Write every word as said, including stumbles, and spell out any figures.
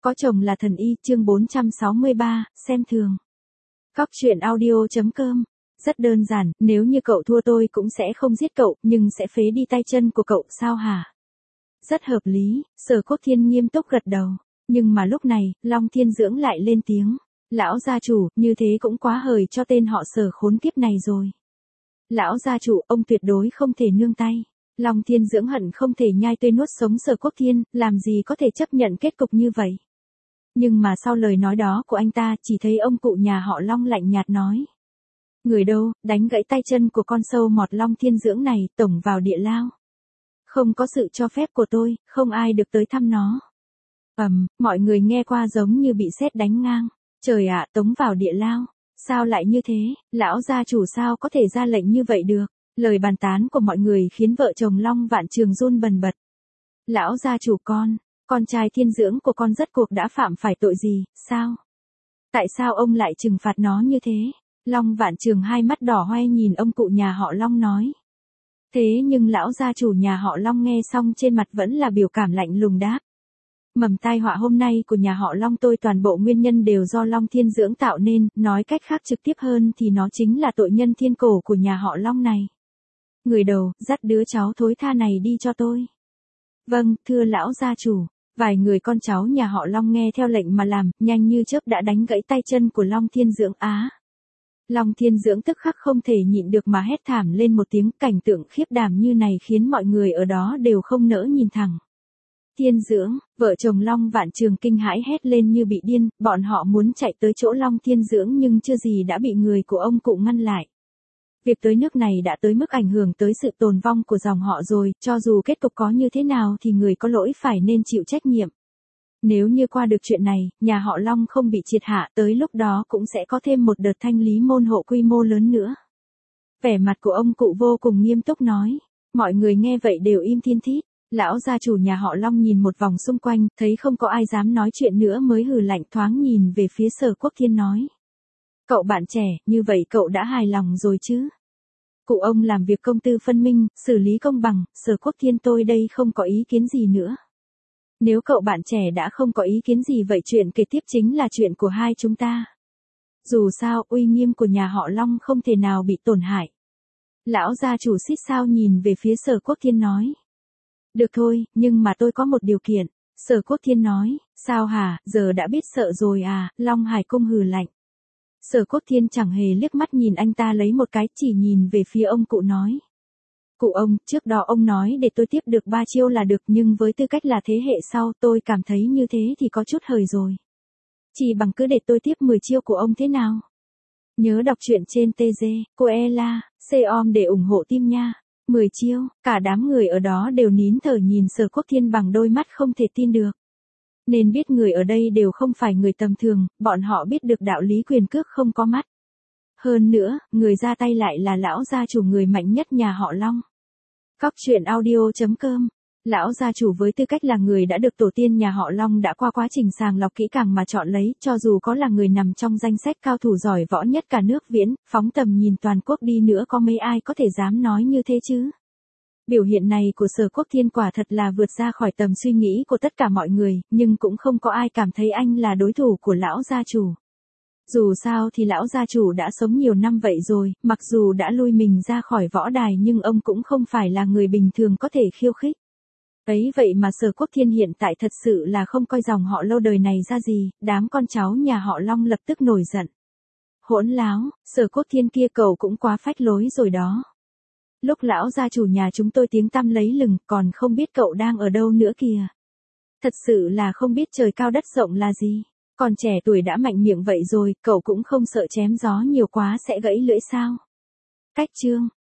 Có chồng là thần y, chương bốn trăm sáu mươi ba, xem thường. Cóc truyện audio chấm com. Rất đơn giản, nếu như cậu thua tôi cũng sẽ không giết cậu, nhưng sẽ phế đi tay chân của cậu, sao hả? Rất hợp lý, Sở Quốc Thiên nghiêm túc gật đầu. Nhưng mà lúc này, Long Thiên Dưỡng lại lên tiếng. Lão gia chủ, như thế cũng quá hời cho tên họ Sở khốn kiếp này rồi. Lão gia chủ, ông tuyệt đối không thể nương tay. Long Thiên Dưỡng hận không thể nhai tươi nuốt sống Sở Quốc Thiên, làm gì có thể chấp nhận kết cục như vậy. Nhưng mà sau lời nói đó của anh ta, chỉ thấy ông cụ nhà họ Long lạnh nhạt nói. Người đâu, đánh gãy tay chân của con sâu mọt Long Thiên Dưỡng này, tổng vào địa lao. Không có sự cho phép của tôi, không ai được tới thăm nó. Ầm, um, mọi người nghe qua giống như bị sét đánh ngang. Trời ạ, tống vào địa lao. Sao lại như thế, lão gia chủ sao có thể ra lệnh như vậy được? Lời bàn tán của mọi người khiến vợ chồng Long Vạn Trường run bần bật. Lão gia chủ con, con trai Thiên Dưỡng của con rốt cuộc đã phạm phải tội gì, sao? Tại sao ông lại trừng phạt nó như thế? Long Vạn Trường hai mắt đỏ hoe nhìn ông cụ nhà họ Long nói. Thế nhưng lão gia chủ nhà họ Long nghe xong trên mặt vẫn là biểu cảm lạnh lùng đáp. Mầm tai họa hôm nay của nhà họ Long tôi toàn bộ nguyên nhân đều do Long Thiên Dưỡng tạo nên, nói cách khác trực tiếp hơn thì nó chính là tội nhân thiên cổ của nhà họ Long này. Người đầu, dắt đứa cháu thối tha này đi cho tôi. Vâng, thưa lão gia chủ. Vài người con cháu nhà họ Long nghe theo lệnh mà làm, nhanh như chớp đã đánh gãy tay chân của Long Thiên Dưỡng á. Long Thiên Dưỡng tức khắc không thể nhịn được mà hét thảm lên một tiếng, cảnh tượng khiếp đảm như này khiến mọi người ở đó đều không nỡ nhìn thẳng. Thiên Dưỡng, vợ chồng Long Vạn Trường kinh hãi hét lên như bị điên, bọn họ muốn chạy tới chỗ Long Thiên Dưỡng nhưng chưa gì đã bị người của ông cụ ngăn lại. Việc tới nước này đã tới mức ảnh hưởng tới sự tồn vong của dòng họ rồi, cho dù kết cục có như thế nào thì người có lỗi phải nên chịu trách nhiệm. Nếu như qua được chuyện này, nhà họ Long không bị triệt hạ, tới lúc đó cũng sẽ có thêm một đợt thanh lý môn hộ quy mô lớn nữa. Vẻ mặt của ông cụ vô cùng nghiêm túc nói. Mọi người nghe vậy đều im thiên thít. Lão gia chủ nhà họ Long nhìn một vòng xung quanh, thấy không có ai dám nói chuyện nữa mới hừ lạnh thoáng nhìn về phía Sở Quốc Thiên nói. Cậu bạn trẻ, như vậy cậu đã hài lòng rồi chứ? Cụ ông làm việc công tư phân minh, xử lý công bằng, Sở Quốc Thiên tôi đây không có ý kiến gì nữa. Nếu cậu bạn trẻ đã không có ý kiến gì vậy chuyện kế tiếp chính là chuyện của hai chúng ta. Dù sao, uy nghiêm của nhà họ Long không thể nào bị tổn hại. Lão gia chủ xít sao nhìn về phía Sở Quốc Thiên nói. Được thôi, nhưng mà tôi có một điều kiện. Sở Quốc Thiên nói, sao hả, giờ đã biết sợ rồi à, Long Hải Cung hừ lạnh. Sở Quốc Thiên chẳng hề liếc mắt nhìn anh ta lấy một cái, chỉ nhìn về phía ông cụ nói. Cụ ông, trước đó ông nói để tôi tiếp được ba chiêu là được, nhưng với tư cách là thế hệ sau tôi cảm thấy như thế thì có chút hời rồi. Chỉ bằng cứ để tôi tiếp mười chiêu của ông thế nào? Nhớ đọc truyện trên tê giê, cô Ella, Xeom để ủng hộ team nha. mười chiêu, cả đám người ở đó đều nín thở nhìn Sở Quốc Thiên bằng đôi mắt không thể tin được. Nên biết người ở đây đều không phải người tầm thường, bọn họ biết được đạo lý quyền cước không có mắt. Hơn nữa, người ra tay lại là lão gia chủ người mạnh nhất nhà họ Long. Cóc truyện audio chấm com. Lão gia chủ với tư cách là người đã được tổ tiên nhà họ Long đã qua quá trình sàng lọc kỹ càng mà chọn lấy, cho dù có là người nằm trong danh sách cao thủ giỏi võ nhất cả nước Viễn, phóng tầm nhìn toàn quốc đi nữa có mấy ai có thể dám nói như thế chứ. Biểu hiện này của Sở Quốc Thiên quả thật là vượt ra khỏi tầm suy nghĩ của tất cả mọi người, nhưng cũng không có ai cảm thấy anh là đối thủ của lão gia chủ. Dù sao thì lão gia chủ đã sống nhiều năm vậy rồi, mặc dù đã lui mình ra khỏi võ đài nhưng ông cũng không phải là người bình thường có thể khiêu khích. Ấy vậy mà Sở Quốc Thiên hiện tại thật sự là không coi dòng họ lâu đời này ra gì, đám con cháu nhà họ Long lập tức nổi giận. Hỗn láo, Sở Quốc Thiên kia cậu cũng quá phách lối rồi đó. Lúc lão gia chủ nhà chúng tôi tiếng tăm lấy lừng còn không biết cậu đang ở đâu nữa kìa. Thật sự là không biết trời cao đất rộng là gì. Còn trẻ tuổi đã mạnh miệng vậy rồi, cậu cũng không sợ chém gió nhiều quá sẽ gãy lưỡi sao? Cách chương.